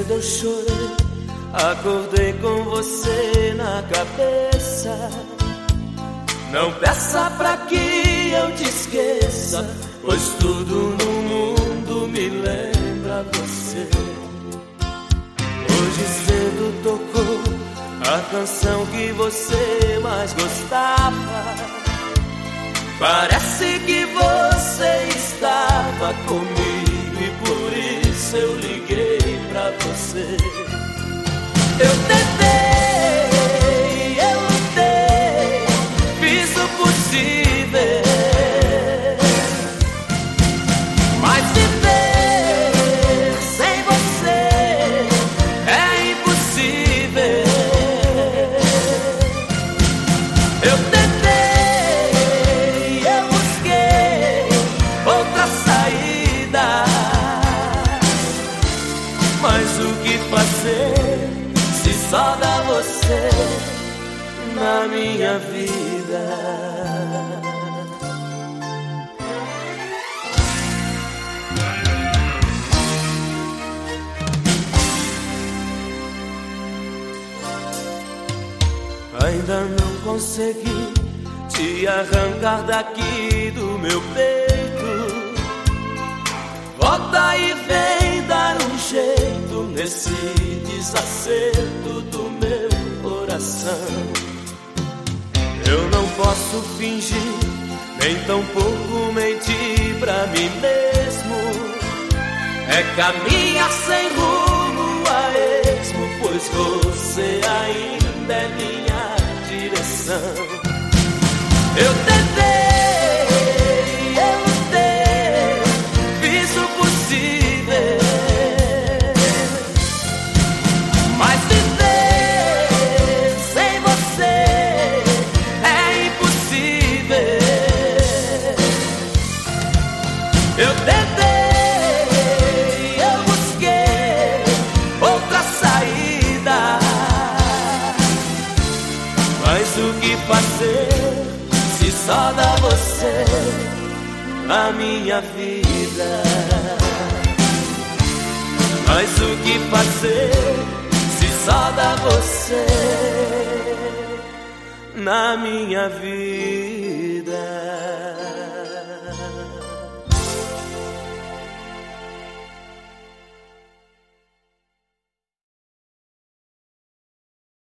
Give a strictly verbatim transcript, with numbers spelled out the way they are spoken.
cedo eu chorei, acordei com você na cabeça. Não peça pra que eu te esqueça, pois tudo no mundo me lembra você. Hoje cedo tocou a canção que você mais gostava. Parece que você estava comigo e por isso eu liguei pra você. Eu tentei, eu lutei, fiz o possível, mas viver sem você é impossível. Eu tentei, eu busquei outra saída, mas o que fazer? Só dá você na minha vida. Ainda não consegui te arrancar daqui do meu peito. Volta e vem dar um jeito nesse desacerto do meu coração. Eu não posso fingir, nem tampouco mentir pra mim mesmo. É caminhar sem rumo a esmo, pois você ainda é minha direção. Eu tentei, eu lutei, fiz o possível, mas viver sem você é impossível. Eu tentei, eu busquei outra saída, mas o que fazer se só dá você na minha vida? Mas o que fazer se só dá você na minha vida?